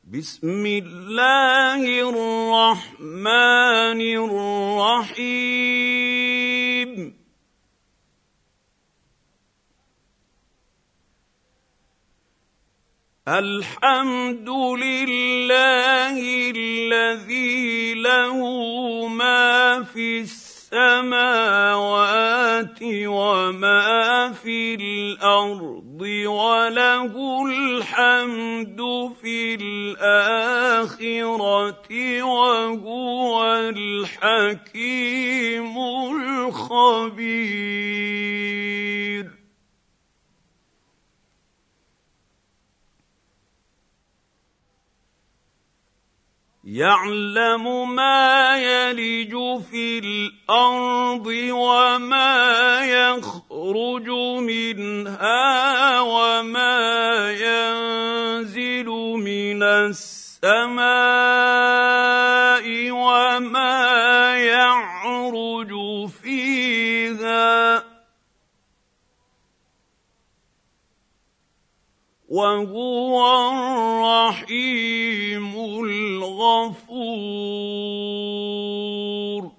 بسم الله الرحمن الرحيم الحمد لله الذي له ما في السماوات وما في الأرض وله الحمد في الآخرة وهو الحكيم الخبير يعلم ما يلج في الأرض وما يخرج منها وما ينزل من السماء وما يعرج فيها وهو الرحيم الغفور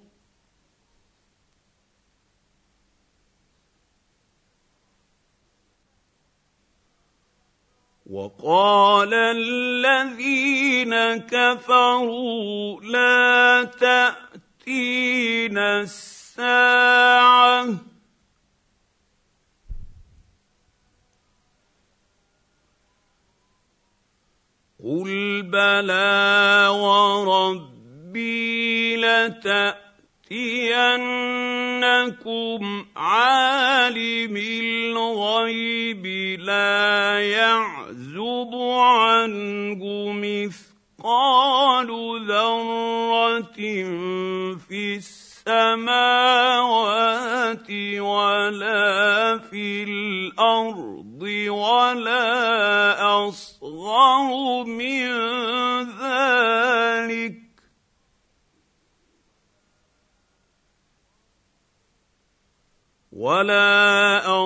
وقال الذين كفروا لا تأتينا الساعة قل بلى وربي لتأتينكم عالم الغيب لا يعزب عنه مثقال ذرة في السماوات ولا في الأرض ولا أصغر من ذلك ولا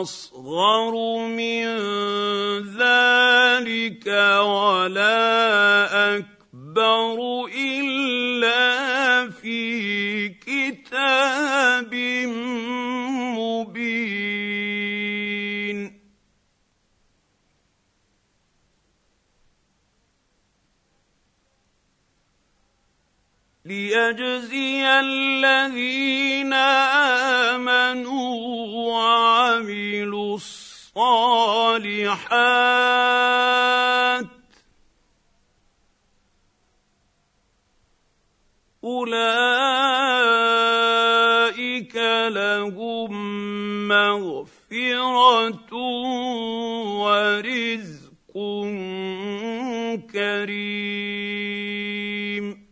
أكبر إلا في كتاب مبين ليجزي الذين آمنوا وعملوا الصالحات أولئك لهم مغفرة ورزق كريم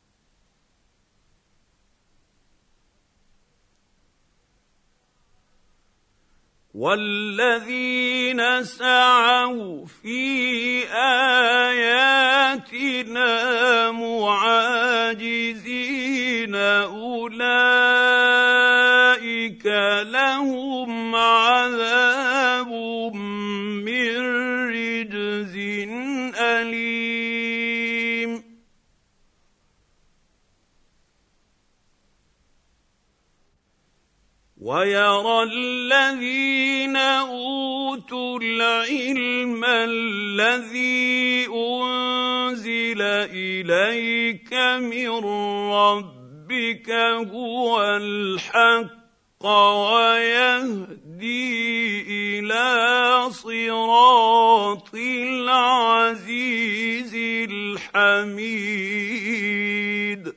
والذين سعوا في آياتنا معاجزين أولئك لهم عذاب من رجز أليم ويرى الذين أوتوا العلم الذي أنزل إليك من ربك هو الحق ويهدي إلى صراط العزيز الحميد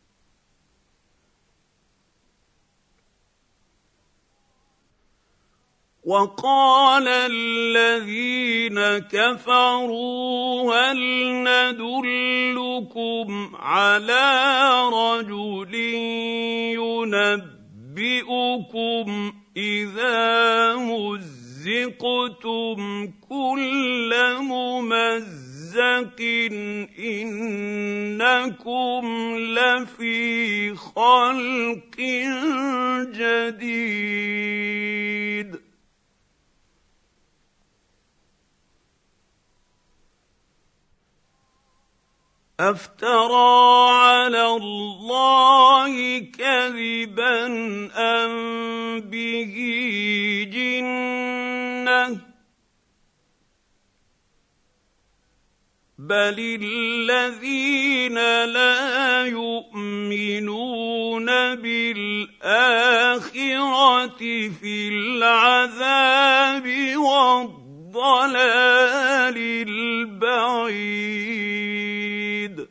وقال الذين كفروا هل ندلكم على رجل ينبئكم إذا مزقتم كل ممزق إنكم لفي خلق جديد أفترى على الله كذبا أم به جنة بل الذين لا يؤمنون بالآخرة في العذاب والضلال البعيد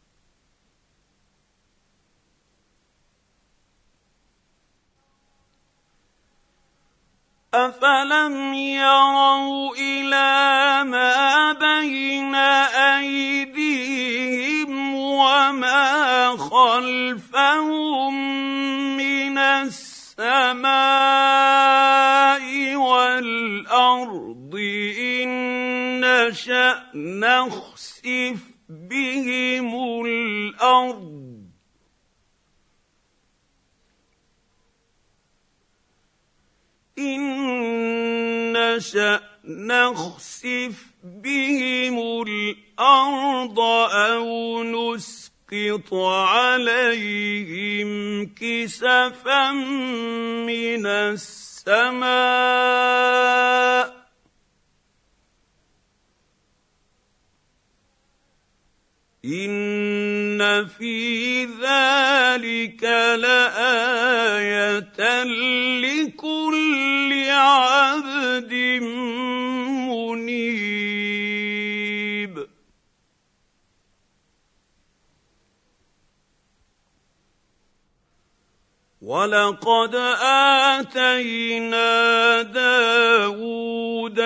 أفلم يروا إلى ما بين أيديهم وما خلفهم من السماء والأرض إن نشأ نخسف بهم الأرض إن نشأ نخسف بهم الأرض أو نسقط عليهم كسفا من السماء إن في ذلك لآية لكل عبد منيب ولقد آتينا داود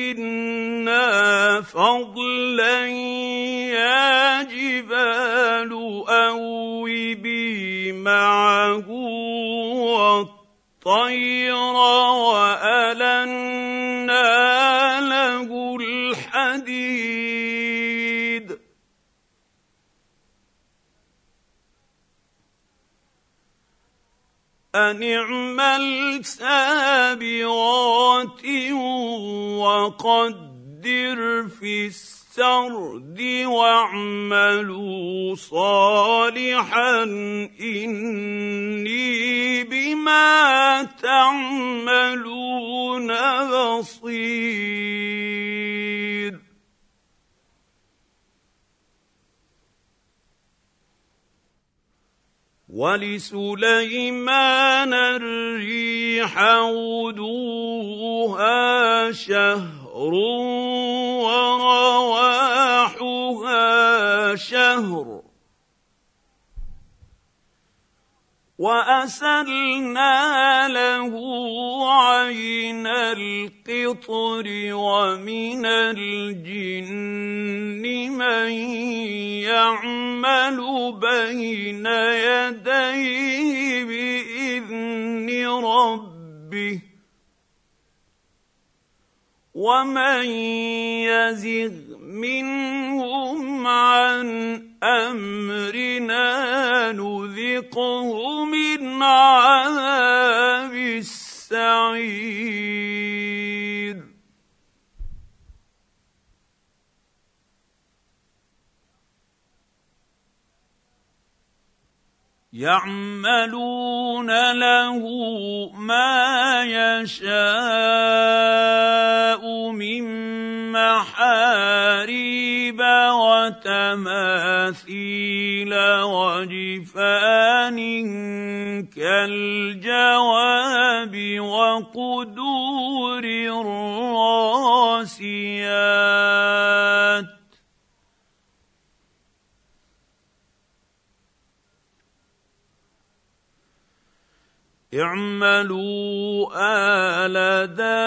منا فضلا يا جبال أوبي معه والطير وألنا له الحديد أن اعمل سابغات وقدر في السرد واعملوا صالحا إني بما تعملون بصير ولسليمان الريح غدوها شهر ورواحها شهر وأسلنا له عين القطر ومن الجن من يعمل بين يديه بإذن ربه ومن يزغ منهم عن أمرنا نذقه من عذاب السعير يعملون له ما يشاء من محاريب وتماثيل وجفان كالجواب وقدور الراسيات اعملوا آل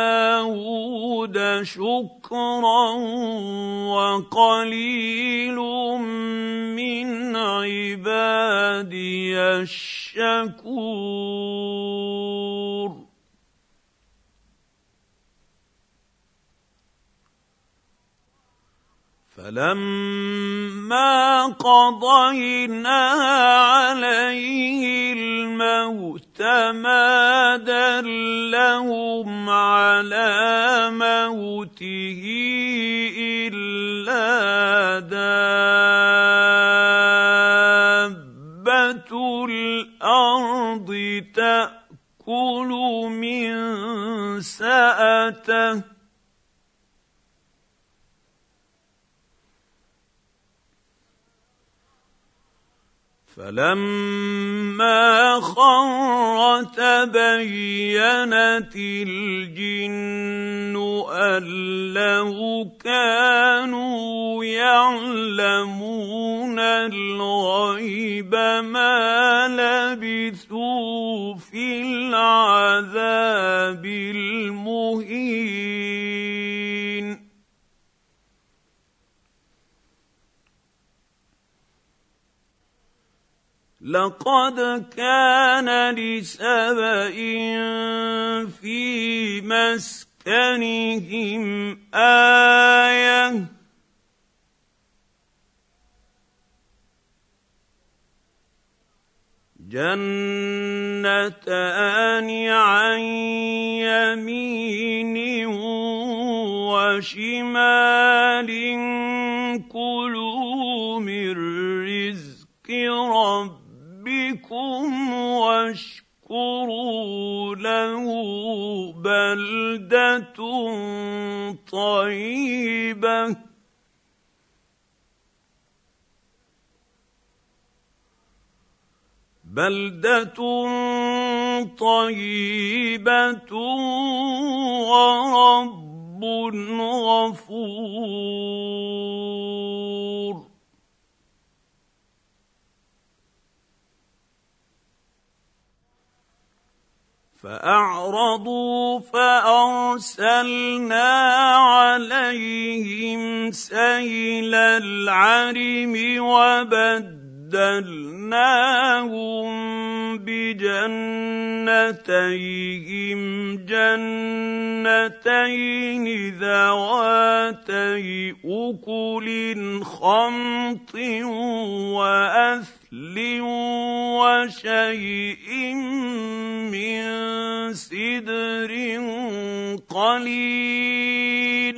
داود شكرا وقليل من عبادي الشكور فلما قضينا عليه الموت ما دلهم على موته إلا دابة الأرض تخرج من بين يديه ومن خلفه يصعد من خشية الله ياكل من سأته فلما خر تبينت الجن أن لو كانوا يعلمون الغيب ما لبثوا في العذاب المهين لقد كان لسبإ في مسكنهم آية جنتان عن يمين وشمال كلوا من رزق ربكم واشكروا له بلدة طيبة ورب غفور فأعرضوا فأرسلنا عليهم سيل العرم وبدلناهم بجنتيهم جنتين ذواتي أكل خمط وأثل وشيء من سدر قليل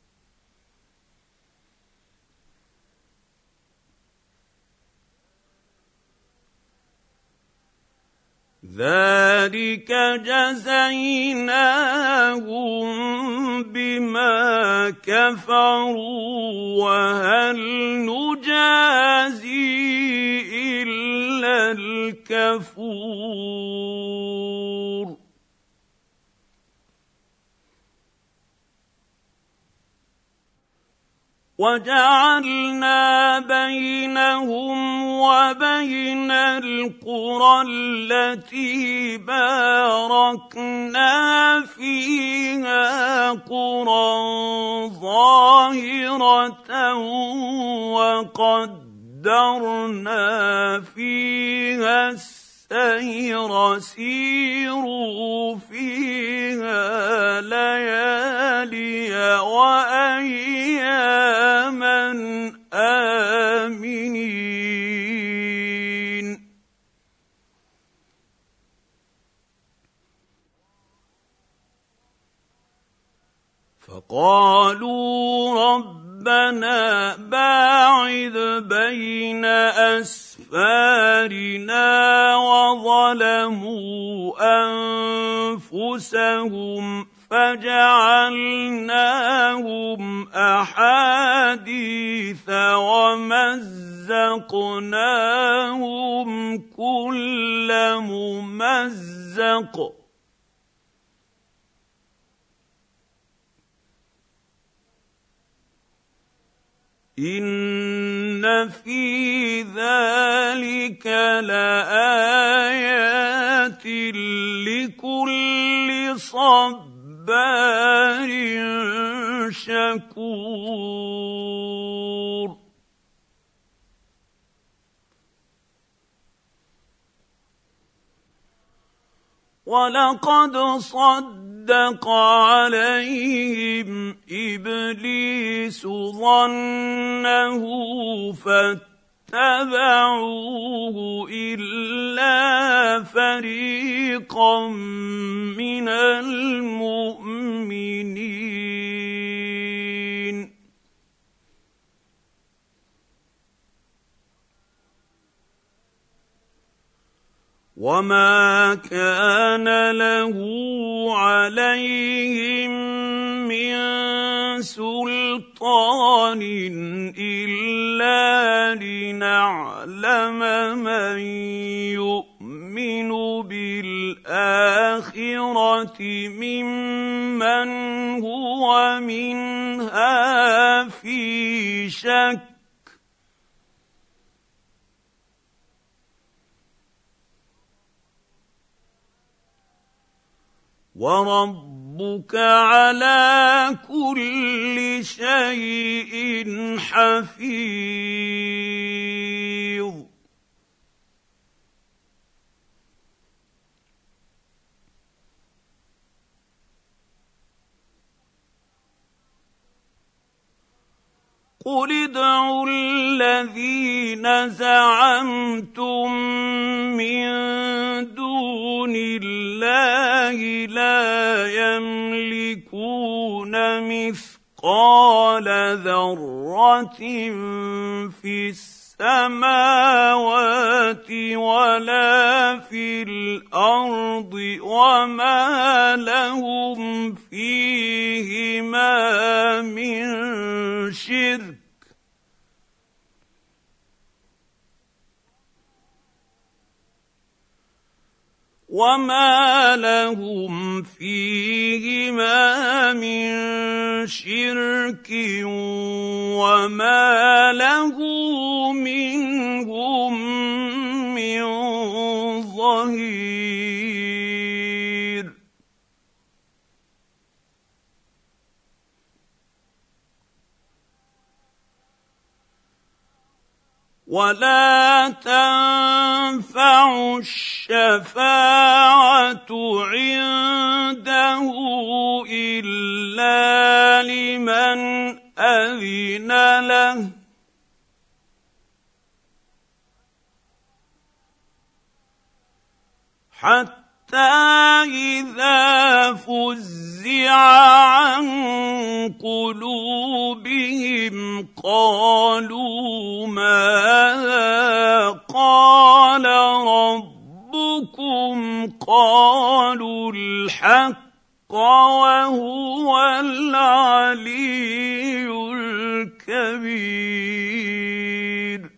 ذلك جزيناهم بما كفروا وهل نجازي إلا الكفور وجعلنا بينهم وبين القرى التي باركنا فيها قرى ظاهرة وقدرنا فيها السير سيروا فيها ليالي وأياما آمنين فقالوا ربنا باعد بين أسفارنا وظلموا أنفسهم فجعلناهم أحاديث ومزقناهم كل ممزق إن في ذلك لآيات لكل صبار شكور ولقد صدق عليهم إبليس ظنه فاتبعوه إلا فريقا من المؤمنين وما كان له عليهم من سلطان إلا لنعلم من يؤمن بالآخرة ممن هو منها في شك وربك على كل شيء حفيظ قل ادعوا الذين زعمتم من دون الله لا يملكون مثقال ذرة في السماوات ولا في الأرض وما لهم فيهما من شرك وما لهم فيهما من شرك وما له منهم من ظهير ولا تنفع الشفاعة عنده إلا لمن أذن له حتى إذا فزع عن قلوبهم قالوا ماذا قال ربكم قالوا الحق وهو العلي الكبير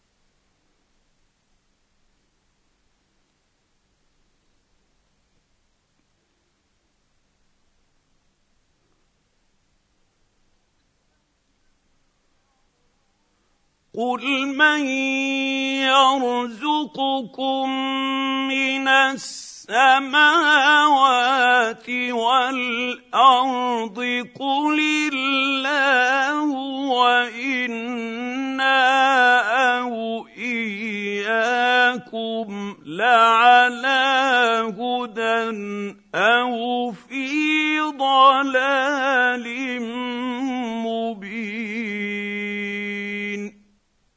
قل من يرزقكم من السماوات والأرض قل الله وإنا أو إياكم لعلى هدى أو في ضلال مبين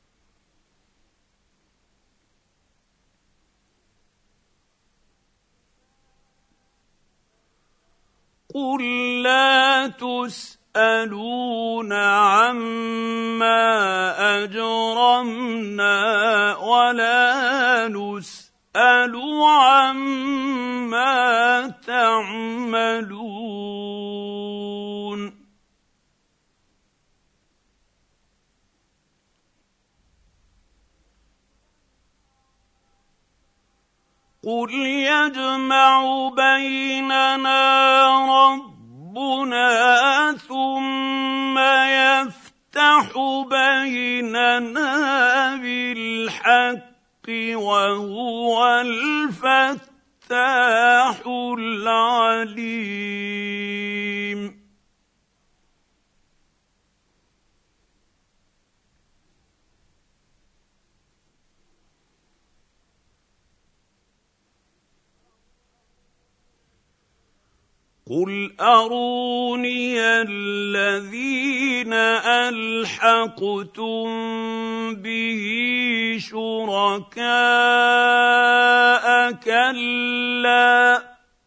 قل لا تسألون عما أجرمنا ولا نسأل عما تعملون قل يجمع بيننا ربنا ثم يفتح بيننا بالحق وهو الفتاح العليم قل أروني الذين ألحقتم به شركاء كلا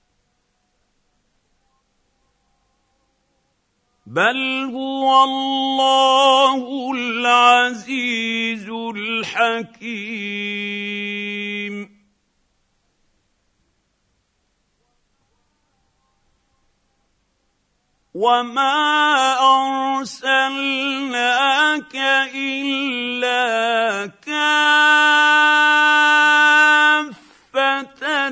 بل هو الله العزيز الحكيم وما أرسلناك إلا كافة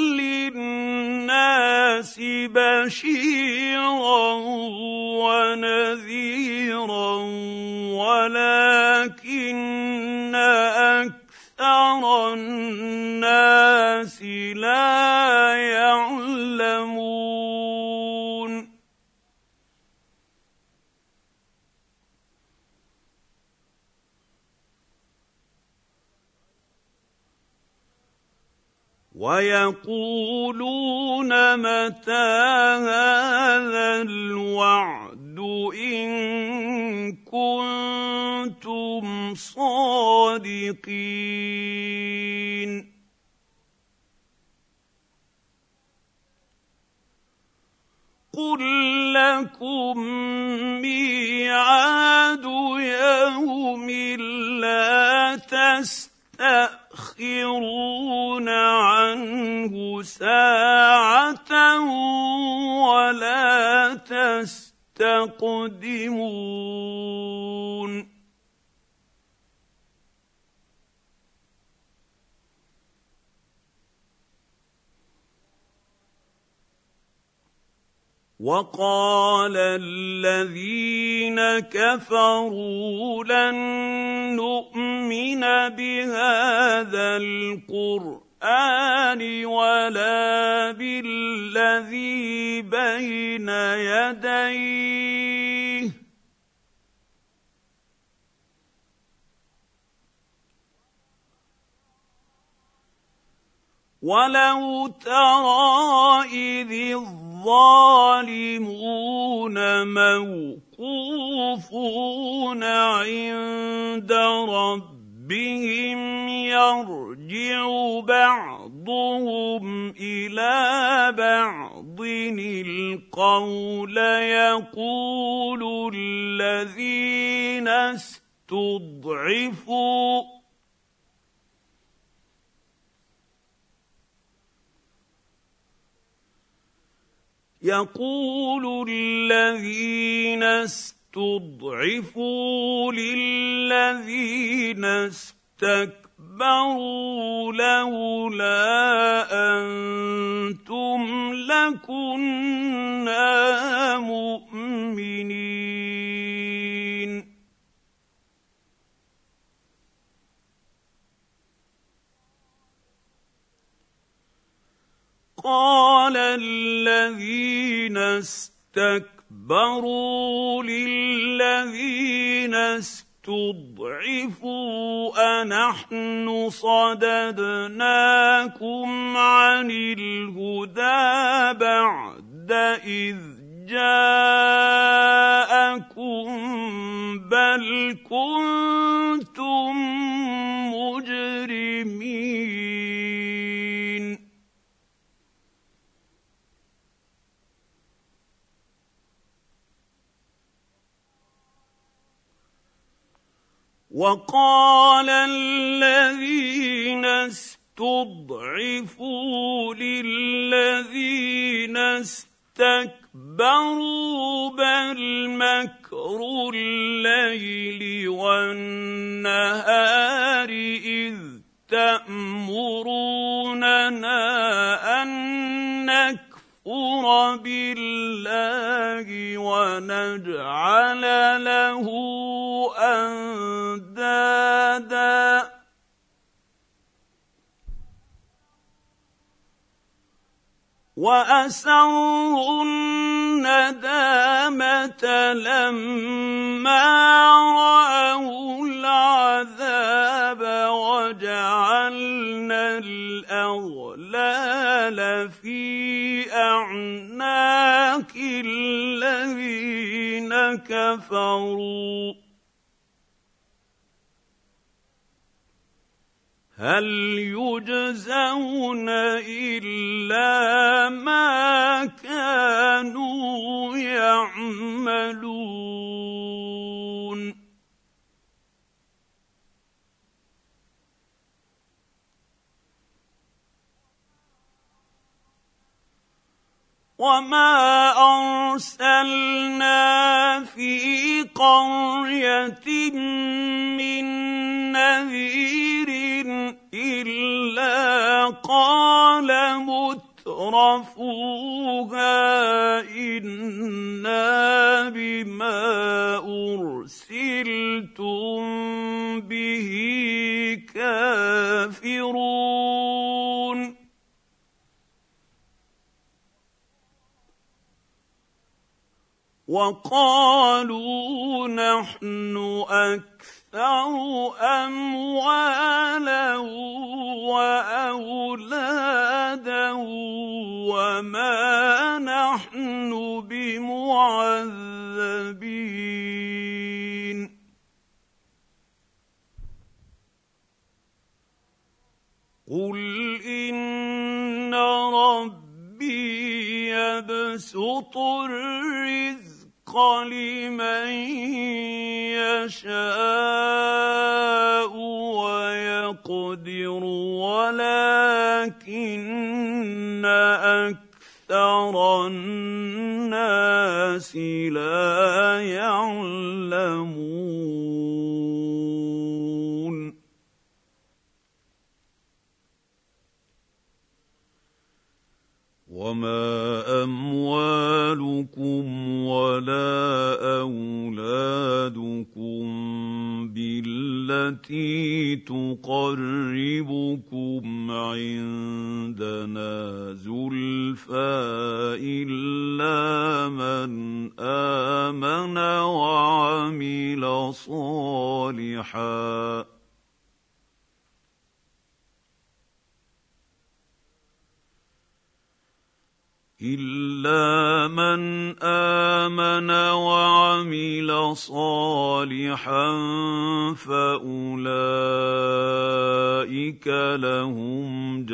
للناس بشيرا ونذيرا ولكن أكثر الناس لا يعلمون. ويقولون متى هذا الوعد إن كنتم صادقين. قل لكم ميعاد يوم لا تستأخرون عنه ساعة ولا تستقدمون. وقال الذين كفروا لن نؤمن بهذا القرآن ولا بالذي بين يديه ولو ترى إذ الظالمون موقوفون عند ربهم يرجع بعضهم إلى بعض القول يقول الذين استضعفوا للذين استكبروا لولا أنتم لكنا مؤمنين. قال الذين استكبروا للذين استضعفوا أنحن صددناكم عن الهدى بعد إذ جاءكم بل كنتم مجرمين. وقال الذين استضعفوا للذين استكبروا بل مكر الليل والنهار إذ تأمروننا أن نكفر بالله ونجعل له أندادا وأسروا الندامة لما رأوا العذاب وجعلنا الأغلال في أعناق الذين كفروا هل يجزون إلا ما كانوا يعملون. وما ارسلنا في قريه من نذير الا قال مترفوها انا بما ارسلتم به كافرون وقالوا نحن أكثر أموالا وأولادا وما نحن بمعذبين قل إن ربي يبسط الرزق لمن يشاء ويقدر ولكن أكثر الناس لا يعلمون وما أموالكم ولا أولادكم بالتي تقربكم عندنا زلفى إلا من آمن وعمل صالحاً إلا من آمن وعمل صالحا فأولئك لهم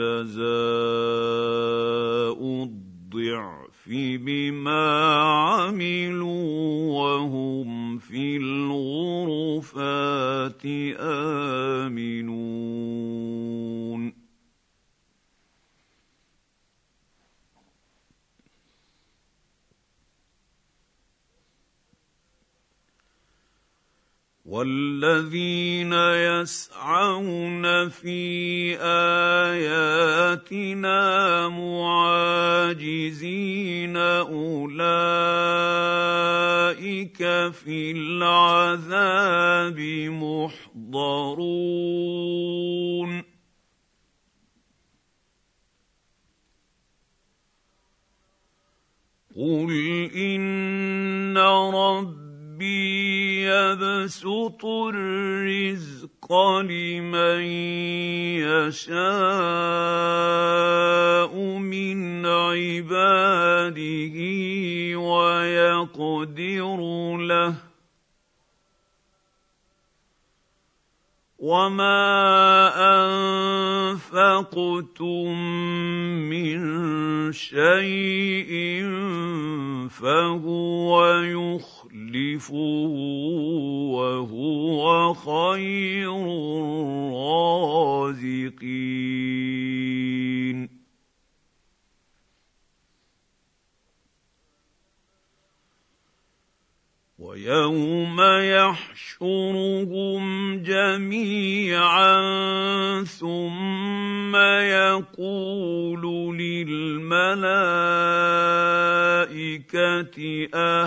جزاء الضعف بما عملوا وهم في الغرفات آمنون والذين يسعون في آياتنا معاجزين أولئك في العذاب محضرون قل إن ربي يبسط الرزق لمن يشاء من عباده ويقدر له وما أنفقتم من شيء فهو يخلفه وهو خير الرازقين ويوم يحشرهم جميعا ثم يقول للملائكة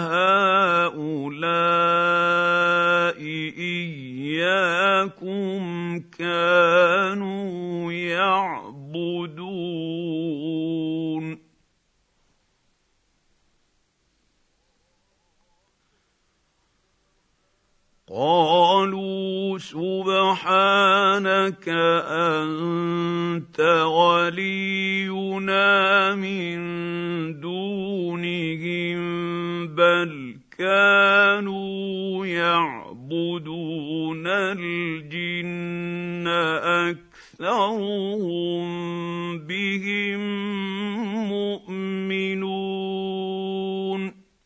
أهؤلاء إياكم كانوا يعبدون قالوا سبحانك أنت ولينا من دونهم بل كانوا يعبدون الجن أكثرهم بهم مؤمنون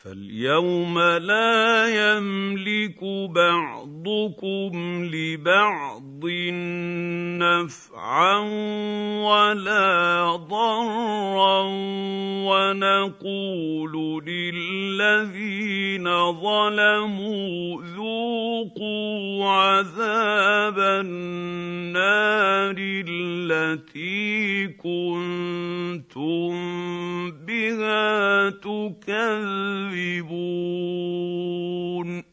فاليوم لا يملك بعضكم لبعض نفعا ولا ضرا ونقول للذين ظلموا ذوقوا عذاب النار التي كنتم بها تكذبون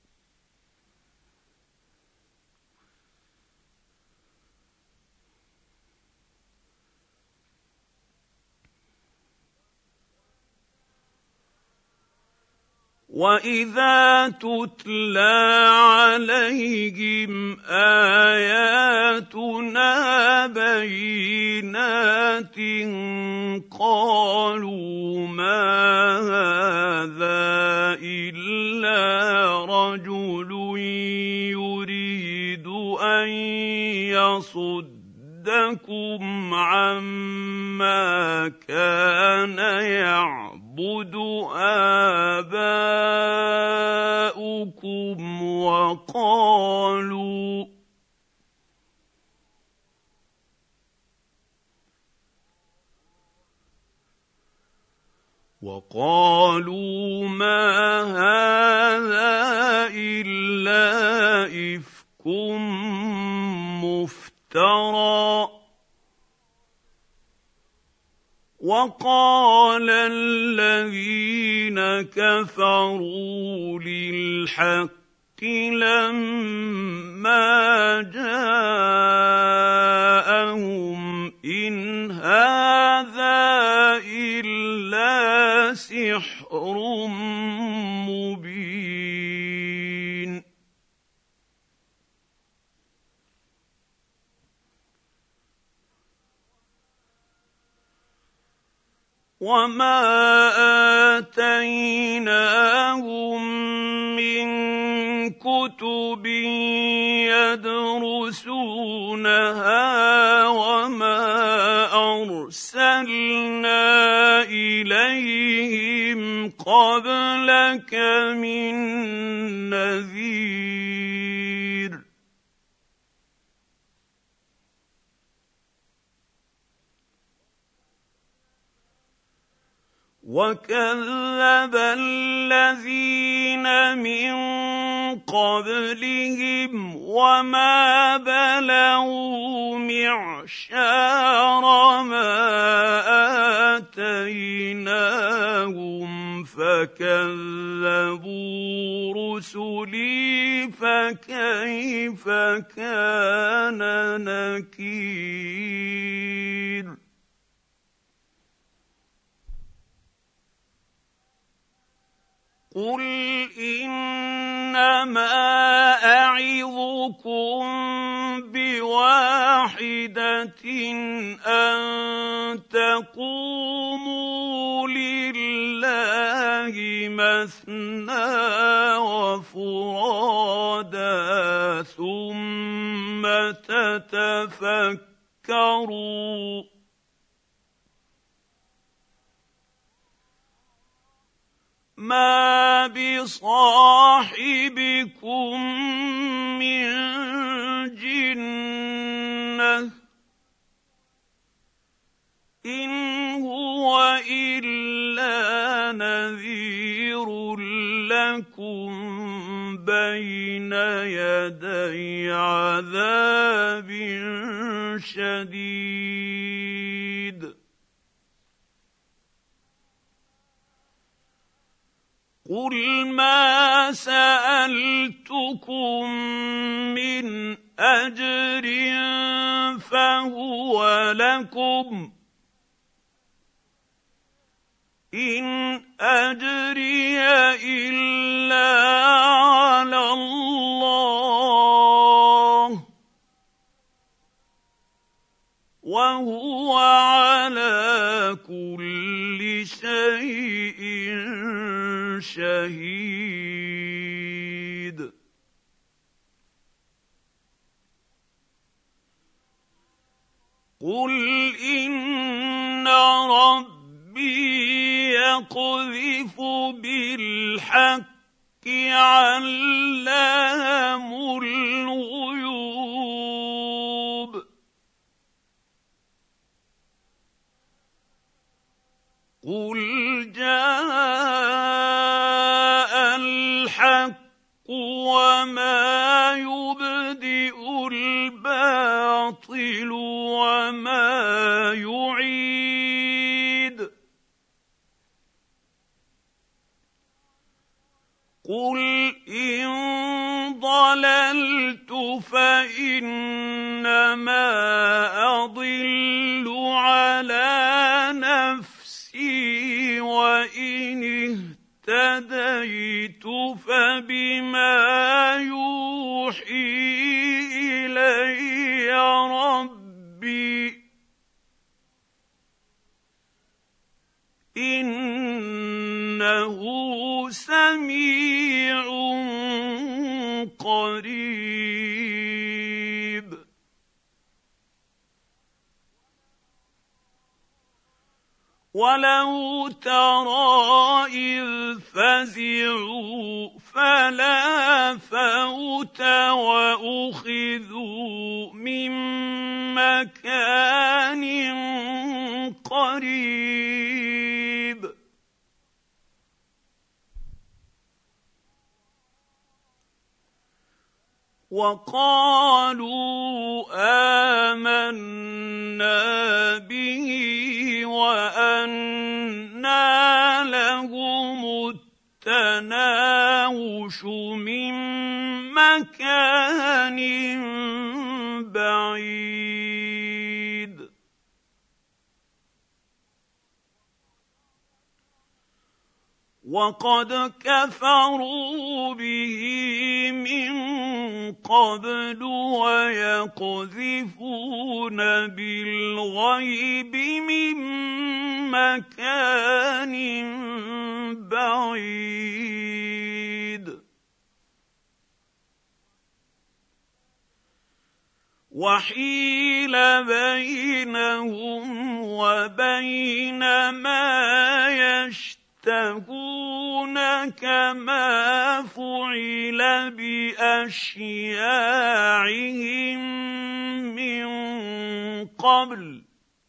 وَإِذَا تُتْلَىٰ عَلَيْهِمْ آيَاتُنَا بَيِّنَاتٍ قَالُوا مَا هَٰذَا إِلَّا رَجُلٌ يُرِيدُ أَن يَصُدَّكُمْ عَمَّا كَانَ يَعْبُدُ آبَاؤُكُمْ وقالوا ما هذا إلا إفك مفترى وقال الذين كفروا للحق لما جاءهم إن هذا إلا سحر مبين وما آتيناهم من كتب يدرسونها وما أرسلنا إليهم قبلك من نذير وكذب الذين من قبلهم وما بلغوا معشار ما آتيناهم فكذبوا رسلي فكيف كان نكير قل إنما أعظكم بواحدة أن تقوموا لله مثنى وفرادا ثم تتفكروا ما بصاحبكم من جنة إن هو إلا نذير لكم بين يدي عذاب شديد قل ما سألتكم من أجر فهو لكم إن أجري إلا على الله وهو على كل شيء شهيد قل إن ربي يقذف بالحق علام الغيوب قل جاء الحق وما يبدئ الباطل وما يعيد قل إن ضللت فإنما أضل على نفسي وإن اهتديت فبما يوحي إلي ربي إنه سميع قريب ولو ترى إذ فزعوا فلا فوت وأخذوا من مكان قريب وقالوا آمنا به وأنى لهم التناوش من مكان بعيد وقد كفروا به من قبل ويقذفون بالغيب من مكان بعيد وحيل بينهم وبين ما يشتهون كما فعل بأشياعهم من قبل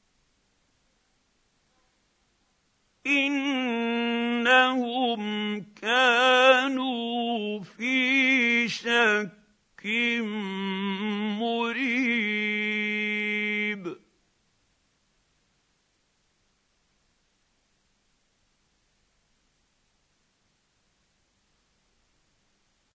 إنهم كانوا في شك